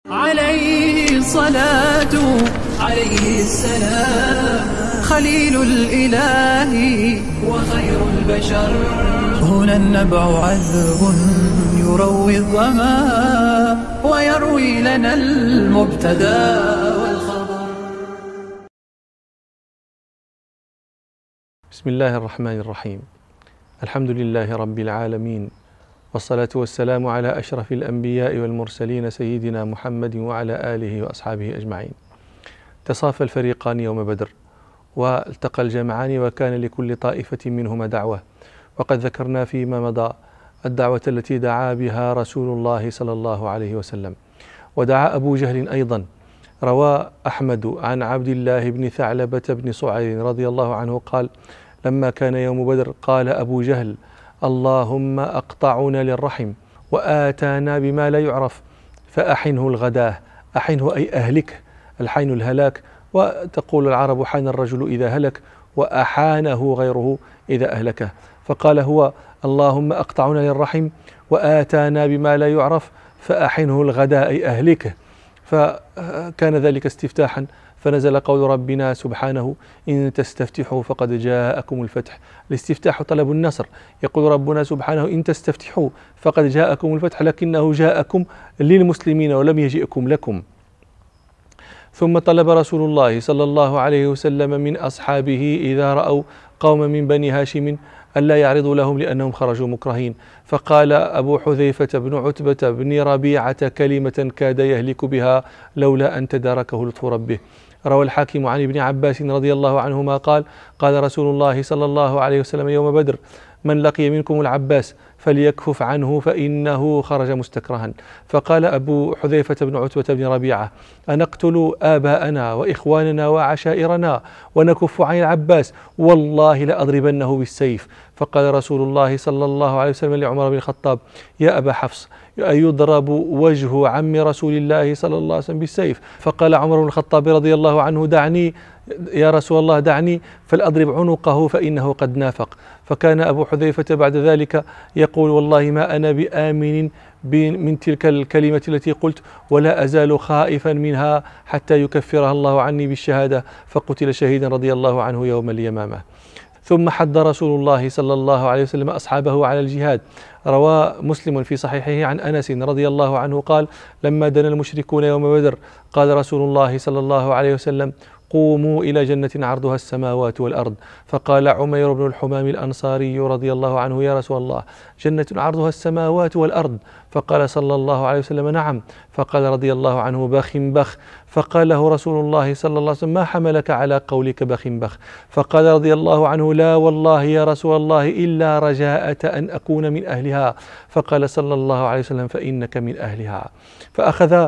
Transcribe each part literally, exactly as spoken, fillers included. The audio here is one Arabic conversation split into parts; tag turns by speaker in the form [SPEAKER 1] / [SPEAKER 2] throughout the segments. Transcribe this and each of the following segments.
[SPEAKER 1] عليه الصلاة عليه السلام خليل الإله وخير البشر. هنا النبع عذب يروي الظما ويروي لنا المبتدى والخبر.
[SPEAKER 2] بسم الله الرحمن الرحيم. الحمد لله رب العالمين، والصلاة والسلام على أشرف الأنبياء والمرسلين سيدنا محمد وعلى آله وأصحابه أجمعين. تصافى الفريقان يوم بدر والتقى الجمعان، وكان لكل طائفة منهما دعوة، وقد ذكرنا فيما مضى الدعوة التي دعا بها رسول الله صلى الله عليه وسلم. ودعا أبو جهل أيضا. روى أحمد عن عبد الله بن ثعلبة بن صعير رضي الله عنه قال: لما كان يوم بدر قال أبو جهل: اللهم أقطعنا للرحم وآتانا بما لا يعرف فأحنه الغداه. أحنه أي أهلك، الحين الهلاك، وتقول العرب: حان الرجل إذا هلك، وأحانه غيره إذا أهلكه. فقال هو: اللهم أقطعنا للرحم وآتانا بما لا يعرف فأحنه الغداء أي أهلكه. فكان ذلك استفتاحا، فنزل قول ربنا سبحانه: إن تستفتحوا فقد جاءكم الفتح. الاستفتاح طلب النصر. يقول ربنا سبحانه: إن تستفتحوا فقد جاءكم الفتح، لكنه جاءكم للمسلمين ولم يجئكم لكم. ثم طلب رسول الله صلى الله عليه وسلم من أصحابه إذا رأوا قوم من بني هاشم ألا يعرضوا لهم لأنهم خرجوا مكرهين. فقال أبو حذيفة بن عتبة بن ربيعة كلمة كاد يهلك بها لولا أن تداركه لطف ربه. روى الحاكم عن ابن عباس رضي الله عنهما قال: قال رسول الله صلى الله عليه وسلم يوم بدر: من لقي منكم العباس فليكفف عنه فإنه خرج مستكرها. فقال أبو حذيفة بن عتبة بن ربيعة: أنقتل آباءنا وإخواننا وعشائرنا ونكف عن العباس؟ والله لأضربنه بالسيف. فقال رسول الله صلى الله عليه وسلم لعمر بن الخطاب: يا أبا حفص، أيضرب وجه عم رسول الله صلى الله عليه وسلم بالسيف؟ فقال عمر بن الخطاب رضي الله عنه: دعني يا رسول الله، دعني فلأضرب عنقه فإنه قد نافق. فكان أبو حذيفة بعد ذلك يقول: والله ما أنا بآمن من تلك الكلمة التي قلت، ولا أزال خائفا منها حتى يكفرها الله عني بالشهادة. فقتل شهيدا رضي الله عنه يوم اليمامة. ثم حض رسول الله صلى الله عليه وسلم أصحابه على الجهاد. روى مسلم في صحيحه عن أنس رضي الله عنه قال: لما دنا المشركون يوم بدر قال رسول الله صلى الله عليه وسلم: قوموا إلى جنة عرضها السماوات والأرض. فقال عمير بن الحمام الأنصاري رضي الله عنه: يا رسول الله، جنة عرضها السماوات والأرض؟ فقال صلى الله عليه وسلم: نعم. فقال رضي الله عنه: بخ بخ. فقال له رسول الله صلى الله عليه وسلم: ما حملك على قولك بخ بخ؟ فقال رضي الله عنه: لا والله يا رسول الله إلا رجاءة أن أكون من أهلها. فقال صلى الله عليه وسلم: فإنك من أهلها. فأخذ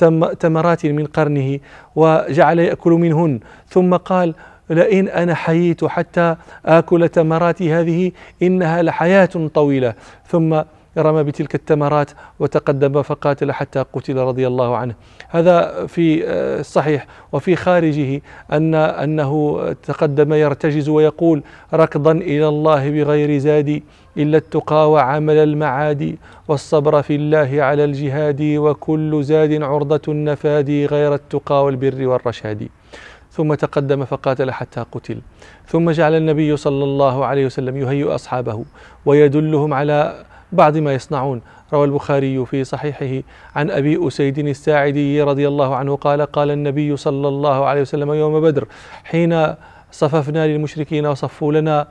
[SPEAKER 2] تمرات من قرنه وجعل يأكل منهن، ثم قال: لئن أنا حييت حتى آكل تمراتي هذه إنها لحياة طويلة. ثم رمى بتلك التمرات وتقدم فقاتل حتى قتل رضي الله عنه. هذا في الصحيح. وفي خارجه أن أنه تقدم يرتجز ويقول: ركضا إلى الله بغير زاد إلا التقى وعمل المعادي، والصبر في الله على الجهاد، وكل زاد عرضة النفاد غير التقى والبر والرشاد. ثم تقدم فقاتل حتى قتل. ثم جعل النبي صلى الله عليه وسلم يهيئ أصحابه ويدلهم على بعض ما يصنعون. روى البخاري في صحيحه عن أبي أسيد الساعدي رضي الله عنه قال: قال النبي صلى الله عليه وسلم يوم بدر حين صففنا للمشركين وصفوا لنا: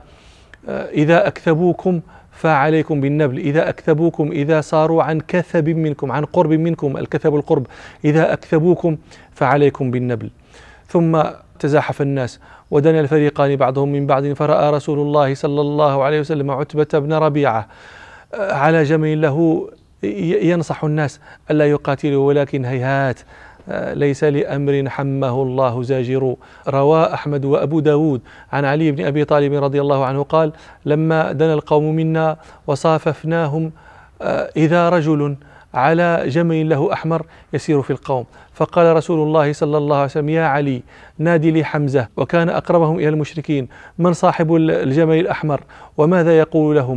[SPEAKER 2] إذا أكثبوكم فعليكم بالنبل. إذا أكثبوكم، إذا صاروا عن كثب منكم، عن قرب منكم، الكثب القرب، إذا أكثبوكم فعليكم بالنبل. ثم تزاحف الناس ودنا الفريقان بعضهم من بعض، فرأى رسول الله صلى الله عليه وسلم عتبة بن ربيعة على جمل له ينصح الناس ألا يقاتلوا، ولكن هيهات ليس لأمر حمه الله زاجر. روى أحمد وأبو داود عن علي بن أبي طالب رضي الله عنه قال: لما دنا القوم منا وصاففناهم إذا رجل على جمل له أحمر يسير في القوم، فقال رسول الله صلى الله عليه وسلم: يا علي، نادي لي حمزة، وكان أقربهم إلى المشركين، من صاحب الجمل الأحمر وماذا يقول لهم؟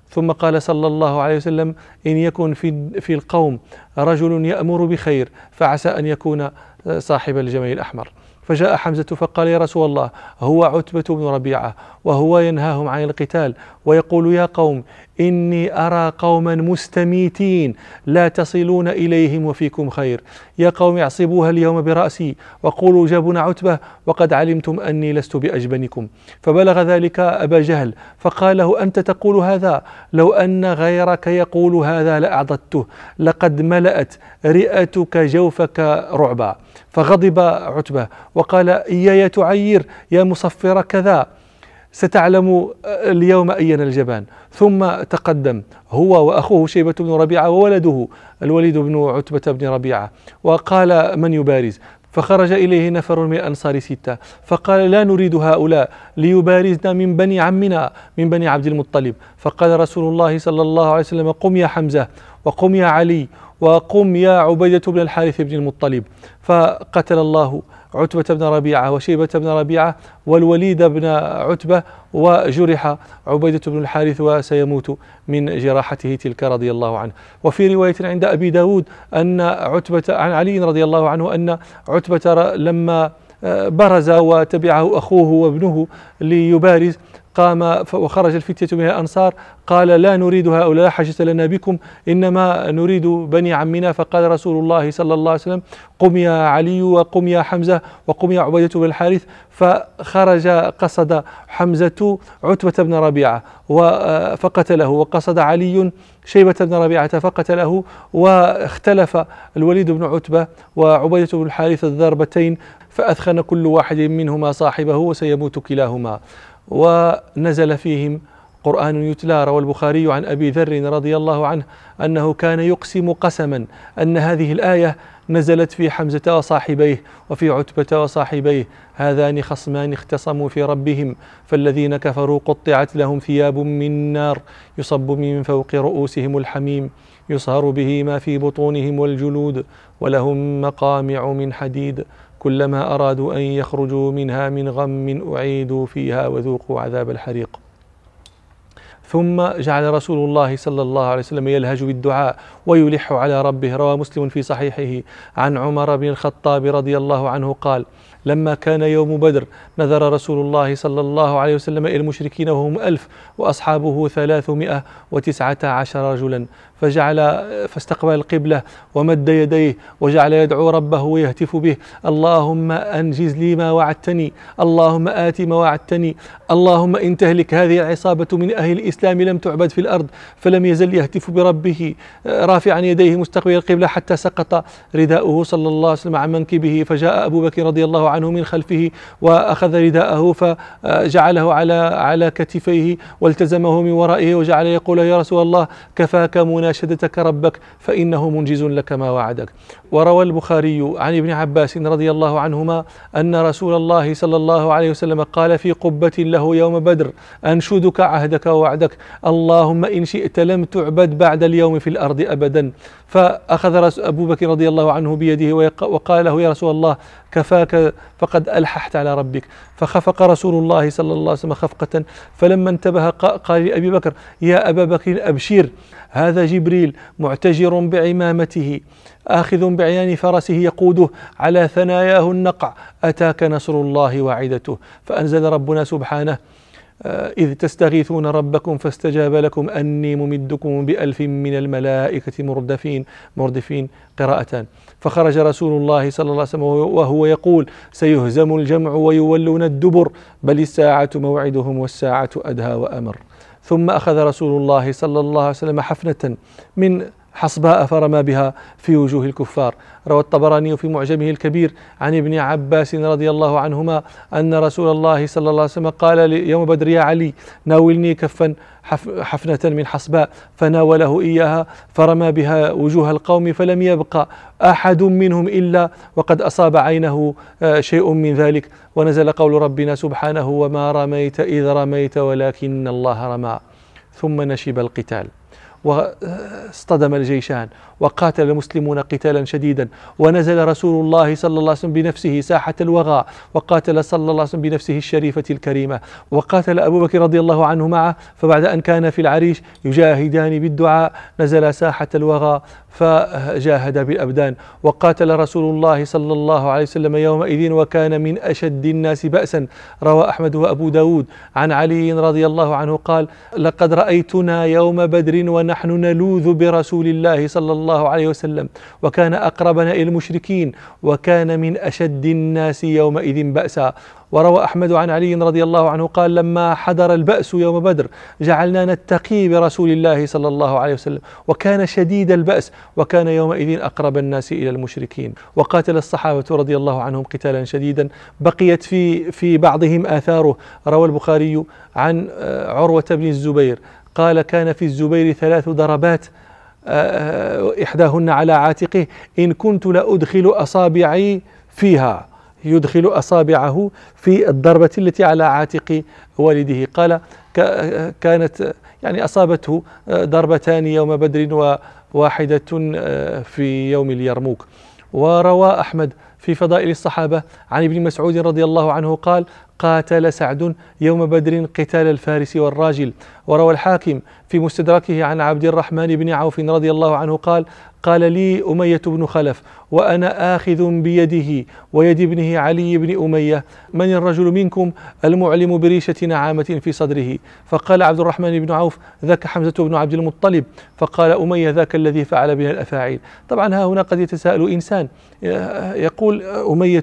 [SPEAKER 2] ثم قال صلى الله عليه وسلم: إن يكن في في القوم رجل يأمر بخير فعسى أن يكون صاحب الجمل الأحمر. فجاء حمزة فقال: يا رسول الله، هو عتبة بن ربيعة وهو ينهاهم عن القتال ويقول: يا قوم إني أرى قوما مستميتين لا تصلون إليهم وفيكم خير، يا قوم اعصبوها اليوم برأسي وقولوا جبن عتبة وقد علمتم أني لست بأجبنكم. فبلغ ذلك أبا جهل فقال له: أنت تقول هذا؟ لو أن غيرك يقول هذا لأعضدته، لقد ملأت رئتك جوفك رعبا. فغضب عتبة وقال: إياي تعير يا مصفر كذا، ستعلم اليوم أين الجبان. ثم تقدم هو وأخوه شيبة بن ربيعة وولده الوليد بن عتبة بن ربيعة وقال: من يبارز؟ فخرج إليه نفر من الأنصار ستة فقال: لا نريد هؤلاء ليبارزنا من بني عمنا من بني عبد المطلب. فقال رسول الله صلى الله عليه وسلم: قم يا حمزة، وقم يا علي، وقم يا عبيدة بن الحارث بن المطلب. فقتل الله عتبة بن ربيعة وشيبة بن ربيعة والوليد بن عتبة، وجرح عبيدة بن الحارث وسيموت من جراحته تلك رضي الله عنه. وفي رواية عند أبي داود أن عتبة عن علي رضي الله عنه أن عتبة لما برز وتبعه أخوه وابنه ليبارز قام وخرج الفتية من الأنصار قال: لا نريد هؤلاء، لا حاجة لنا بكم، إنما نريد بني عمنا. فقال رسول الله صلى الله عليه وسلم: قم يا علي، وقم يا حمزة، وقم يا عبيدة بن الحارث. فخرج قصد حمزة عتبة بن ربيعة فقتله، وقصد علي شيبة بن ربيعة فقتله، واختلف الوليد بن عتبة وعبيدة بن الحارث الضربتين فأثخن كل واحد منهما صاحبه وسيموت كلاهما. ونزل فيهم قرآن يتلى. روى البخاري عن أبي ذر رضي الله عنه أنه كان يقسم قسما أن هذه الآية نزلت في حمزة وصاحبيه وفي عتبة وصاحبيه: هذان خصمان اختصموا في ربهم فالذين كفروا قطعت لهم ثياب من نار يصب من فوق رؤوسهم الحميم يصهر به ما في بطونهم والجلود ولهم مقامع من حديد كلما أرادوا أن يخرجوا منها من غم أعيدوا فيها وذوقوا عذاب الحريق. ثم جعل رسول الله صلى الله عليه وسلم يلهج بالدعاء ويلح على ربه. روى مسلم في صحيحه عن عمر بن الخطاب رضي الله عنه قال: لما كان يوم بدر نذر رسول الله صلى الله عليه وسلم إلى المشركين وهم ألف وأصحابه ثلاثمائة وتسعة عشر رجلا، فجعل فاستقبل القبلة ومد يديه وجعل يدعو ربه ويهتف به: اللهم أنجز لي ما وعدتني، اللهم آت ما وعدتني، اللهم إن تهلك هذه العصابة من أهل الإسلام لم تعبد في الأرض. فلم يزل يهتف بربه رافعا يديه مستقبل القبلة حتى سقط رداؤه صلى الله عليه وسلم عن منكبه، فجاء أبو بكر رضي الله عنه من خلفه وأخذ رداءه فجعله على على كتفيه والتزمه من ورائه وجعل يقول: يا رسول الله كفاك مناشدتك ربك فإنه منجز لك ما وعدك. وروى البخاري عن ابن عباس رضي الله عنهما أن رسول الله صلى الله عليه وسلم قال في قبة له يوم بدر: أنشدك عهدك ووعدك، اللهم إن شئت لم تعبد بعد اليوم في الأرض أبدا. فأخذ أبو بكر رضي الله عنه بيده وقال له: يا رسول الله كفاك فقد ألححت على ربك. فخفق رسول الله صلى الله عليه وسلم خفقة، فلما انتبه قال لأبي بكر: يا أبا بكر أبشر، هذا جبريل معتجر بعمامته آخذ بعيان فرسه يقوده على ثناياه النقع، أتاك نصر الله وعدته. فأنزل ربنا سبحانه: إذ تستغيثون ربكم فاستجاب لكم أني ممدكم بألف من الملائكة مردفين مردفين قراءتان. فخرج رسول الله صلى الله عليه وسلم وهو يقول: سيهزم الجمع ويولون الدبر، بل الساعة موعدهم والساعة أدهى وأمر. ثم أخذ رسول الله صلى الله عليه وسلم حفنة من حصباء فرمى بها في وجوه الكفار. روى الطبراني في معجمه الكبير عن ابن عباس رضي الله عنهما أن رسول الله صلى الله عليه وسلم قال يوم بدر: يا علي ناولني كفا حفنة من حصباء، فناوله إياها فرمى بها وجوه القوم فلم يبقى أحد منهم إلا وقد أصاب عينه شيء من ذلك. ونزل قول ربنا سبحانه: وما رميت إذ رميت ولكن الله رمى. ثم نشب القتال. واصطدم الجيشان وقاتل المسلمون قتالا شديدا، ونزل رسول الله صلى الله عليه وسلم بنفسه ساحة الوغى وقاتل صلى الله عليه وسلم بنفسه الشريفة الكريمة، وقاتل أبو بكر رضي الله عنه معه. فبعد أن كان في العريش يجاهدان بالدعاء نزل ساحة الوغى فجاهد بالأبدان، وقاتل رسول الله صلى الله عليه وسلم يومئذ وكان من أشد الناس بأسا. روى أحمد وأبو داود عن علي رضي الله عنه قال: لقد رأيتنا يوم بدر ونحن نلوذ برسول الله صلى الله عليه وسلم، وكان أقربنا إلى المشركين، وكان من أشد الناس يومئذ بأسا. وروى أحمد عن علي رضي الله عنه قال: لما حضر البأس يوم بدر جعلنا نتقي برسول الله صلى الله عليه وسلم، وكان شديد البأس، وكان يومئذ أقرب الناس إلى المشركين. وقاتل الصحابة رضي الله عنهم قتالا شديدا بقيت في في بعضهم آثاره. روى البخاري عن عروة بن الزبير قال: كان في الزبير ثلاث ضربات إحداهن على عاتقه إن كنت لأدخل أصابعي فيها، يدخل أصابعه في الضربة التي على عاتق والده. قال: كانت يعني أصابته ضربتان يوم بدر وواحدة في يوم اليرموك. وروى أحمد في فضائل الصحابة عن ابن مسعود رضي الله عنه قال: قاتل سعد يوم بدر قتال الفارس والراجل. وروى الحاكم في مستدركه عن عبد الرحمن بن عوف رضي الله عنه قال: قال لي أمية بن خلف وأنا آخذ بيده ويد ابنه علي بن أمية: من الرجل منكم المعلم بريشة نعامة في صدره؟ فقال عبد الرحمن بن عوف: ذاك حمزة بن عبد المطلب. فقال أمية: ذاك الذي فعل بنا الأفاعيل. طبعا ها هنا قد يتساءل إنسان يقول: أمية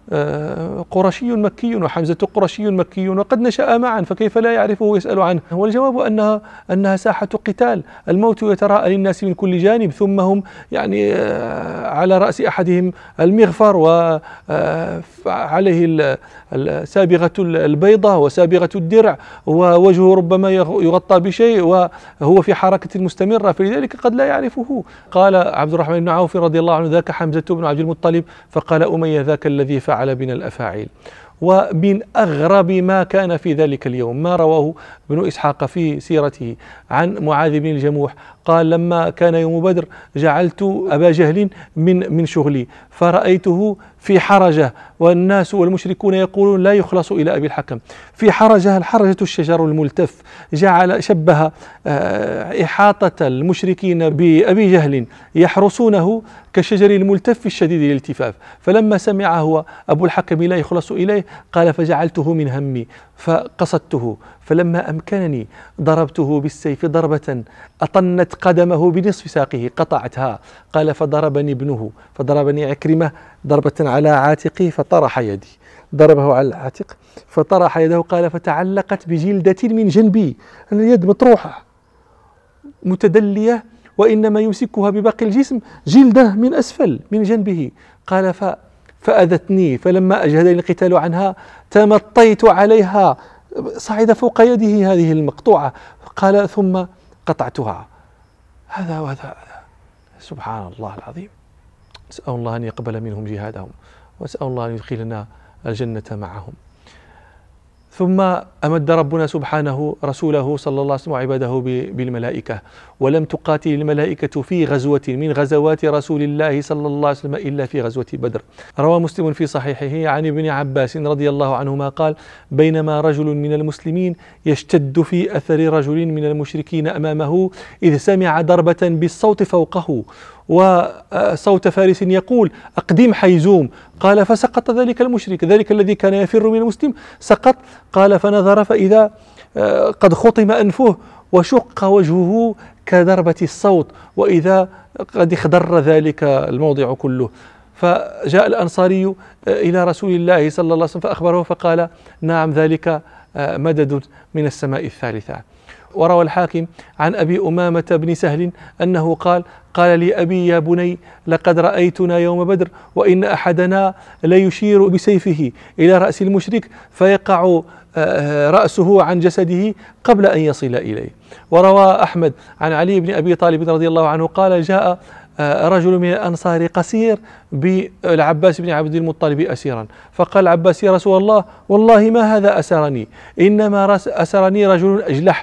[SPEAKER 2] قرشي مكي وحمزة قرشي مكي وقد نشأ معا، فكيف لا يعرفه ويسأل عنه؟ والجواب أنها أنها ساحة قتال، الموت يتراءى للناس من كل جانب، ثم هم يعني على رأس أحدهم المغفر وعليه السابغة البيضة وسابغة الدرع ووجهه ربما يغطى بشيء وهو في حركة مستمرة، فلذلك قد لا يعرفه. قال عبد الرحمن بن عوف رضي الله عنه: ذاك حمزة بن عبد المطلب. فقال أمية: ذاك الذي فعل بنا الأفاعيل. ومن أغرب ما كان في ذلك اليوم ما رواه ابن إسحاق في سيرته عن معاذ بن الجموح قال: لما كان يوم بدر جعلت أبا جهل من من شغلي، فرأيته في حرجة والناس والمشركون يقولون لا يخلص إلى أبي الحكم. في حرجة، الحرجة الشجر الملتف، جعل شبه إحاطة المشركين بأبي جهل يحرسونه كالشجر الملتف الشديد الالتفاف. فلما سمع هو أبو الحكم لا يخلص إليه قال: فجعلته من همي فقصدته، فلما أمكنني ضربته بالسيف ضربة أطنت قدمه بنصف ساقه قطعتها. قال: فضربني ابنه، فضربني عكرمة ضربة على عاتقي فطرح يدي، ضربه على العاتق فطرح يده. قال: فتعلقت بجلدة من جنبي، اليد مطروحة متدلية وإنما يمسكها بباقي الجسم جلدة من أسفل من جنبه. قال: ف فأذتني، فلما أجهدني القتال عنها تمطيت عليها، صعد فوق يده هذه المقطوعة. قال: ثم قطعتها. هذا وهذا. سبحان الله العظيم. نسأل الله أن يقبل منهم جهادهم، ونسأل الله أن يدخلنا الجنة معهم. ثم أمد ربنا سبحانه رسوله صلى الله عليه وسلم وعباده بالملائكة، ولم تقاتل الملائكة في غزوة من غزوات رسول الله صلى الله عليه وسلم إلا في غزوة بدر. روى مسلم في صحيحه عن ابن عباس رضي الله عنهما قال: بينما رجل من المسلمين يشتد في أثر رجل من المشركين أمامه إذ سمع ضربة بالصوت فوقه وصوت فارس يقول: أقدم حيزوم. قال: فسقط ذلك المشرك، ذلك الذي كان يفر من المسلم سقط. قال: فنظر فإذا قد خطم أنفه وشق وجهه كضربة الصوت، وإذا قد اخضر ذلك الموضع كله. فجاء الأنصاري إلى رسول الله صلى الله عليه وسلم فأخبره فقال: نعم، ذلك مدد من السماء الثالثة. وروى الحاكم عن أبي أمامة بن سهل أنه قال: قال لي أبي: يا بني، لقد رأيتنا يوم بدر وإن أحدنا ليشير بسيفه إلى رأس المشرك فيقع رأسه عن جسده قبل أن يصل إليه. وروى أحمد عن علي بن أبي طالب رضي الله عنه قال: جاء رجل من الأنصار قصير بالعباس بن عبد المطلب أسيرا، فقال العباس: يا رسول الله، والله ما هذا أسرني، إنما أسرني رجل أجلح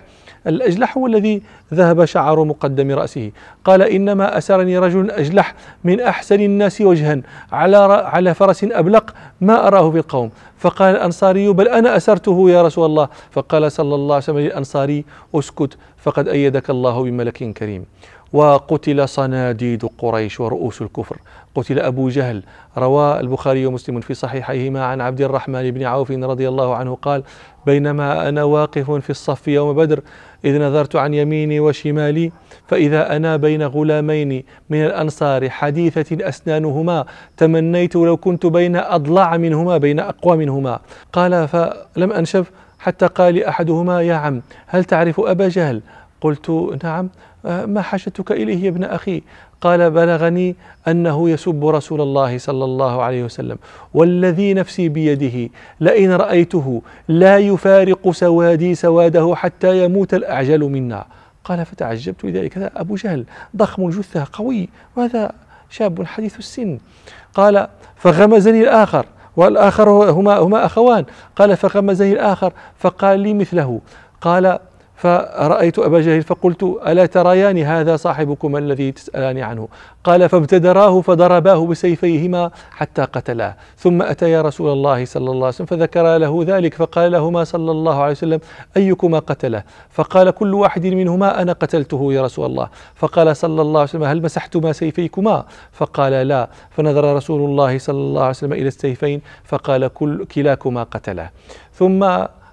[SPEAKER 2] الأجلح هو الذي ذهب شعر مقدم رأسه. قال إنما أسرني رجل أجلح من أحسن الناس وجها على على فرس أبلق ما أراه في القوم. فقال الأنصاري بل أنا أسرته يا رسول الله. فقال صلى الله عليه وسلم للأنصاري اسكت فقد أيدك الله بملك كريم. وقتل صناديد قريش ورؤوس الكفر. قتل أبو جهل. روى البخاري ومسلم في صحيحيهما عن عبد الرحمن بن عوف رضي الله عنه قال بينما أنا واقف في الصف يوم بدر إذ نظرت عن يميني وشمالي فإذا أنا بين غلامين من الأنصار حديثة أسنانهما تمنيت لو كنت بين أضلع منهما بين أقوى منهما. قال فلم أنشف حتى قال لي أحدهما يا عم هل تعرف أبا جهل؟ قلت نعم. ما حاجتك إليه يا ابن أخي؟ قال بلغني أنه يسب رسول الله صلى الله عليه وسلم والذي نفسي بيده لئن رأيته لا يفارق سوادي سواده حتى يموت الأعجل منا. قال فتعجبت لذلك هذا أبو جهل ضخم الجثة قوي وهذا شاب حديث السن. قال فغمزني الآخر والآخر هما, هما أخوان. قال فغمزني الآخر فقال لي مثله. قال فرأيت أبا جهل فقلت ألا تريان هذا صاحبكم الذي تسألان عنه؟ قال فابتدراه فضرباه بسيفيهما حتى قتلاه ثم أتيا رسول الله صلى الله عليه وسلم فذكر له ذلك فقال لهما صلى الله عليه وسلم أيكما قتله؟ فقال كل واحد منهما أنا قتلته يا رسول الله. فقال صلى الله عليه وسلم هل مسحتما سيفيكما؟ فقال لا. فنظر رسول الله صلى الله عليه وسلم إلى السيفين فقال كل كلاكما قتله. ثم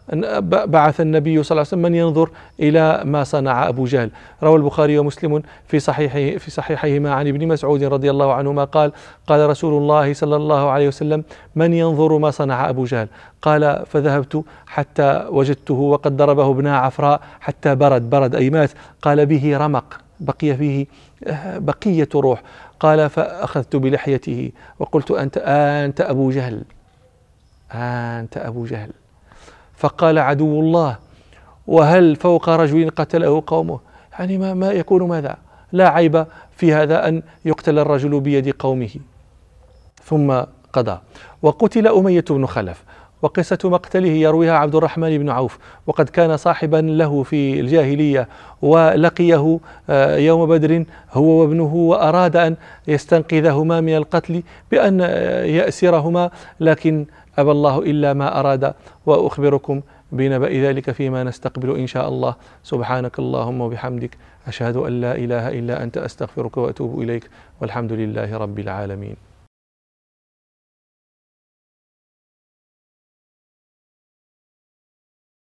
[SPEAKER 2] بعث النبي صلى الله عليه وسلم من ينظر إلى ما صنع أبو جهل. روى البخاري ومسلم في صحيحه في صحيحهما عن ابن مسعود رضي الله عنهما قال قال رسول الله صلى الله عليه وسلم من ينظر ما صنع أبو جهل؟ قال فذهبت حتى وجدته وقد ضربه ابن عفراء حتى برد برد أي مات. قال به رمق بقي فيه بقية روح. قال فأخذت بلحيته وقلت أنت أنت أبو جهل أنت أبو جهل. فقال عدو الله وهل فوق رجل قتله قومه؟ يعني ما, ما يكون ماذا؟ لا عيب في هذا أن يقتل الرجل بيد قومه. ثم قضى. وقتل أمية بن خلف وقصة مقتله يرويها عبد الرحمن بن عوف وقد كان صاحبا له في الجاهلية ولقيه يوم بدر هو وابنه وأراد أن يستنقذهما من القتل بأن يأسرهما لكن أبى الله إلا ما أراد. وأخبركم بنبأ ذلك فيما نستقبل إن شاء الله. سبحانك اللهم وبحمدك أشهد أن لا إله إلا أنت أستغفرك وأتوب إليك والحمد لله رب العالمين.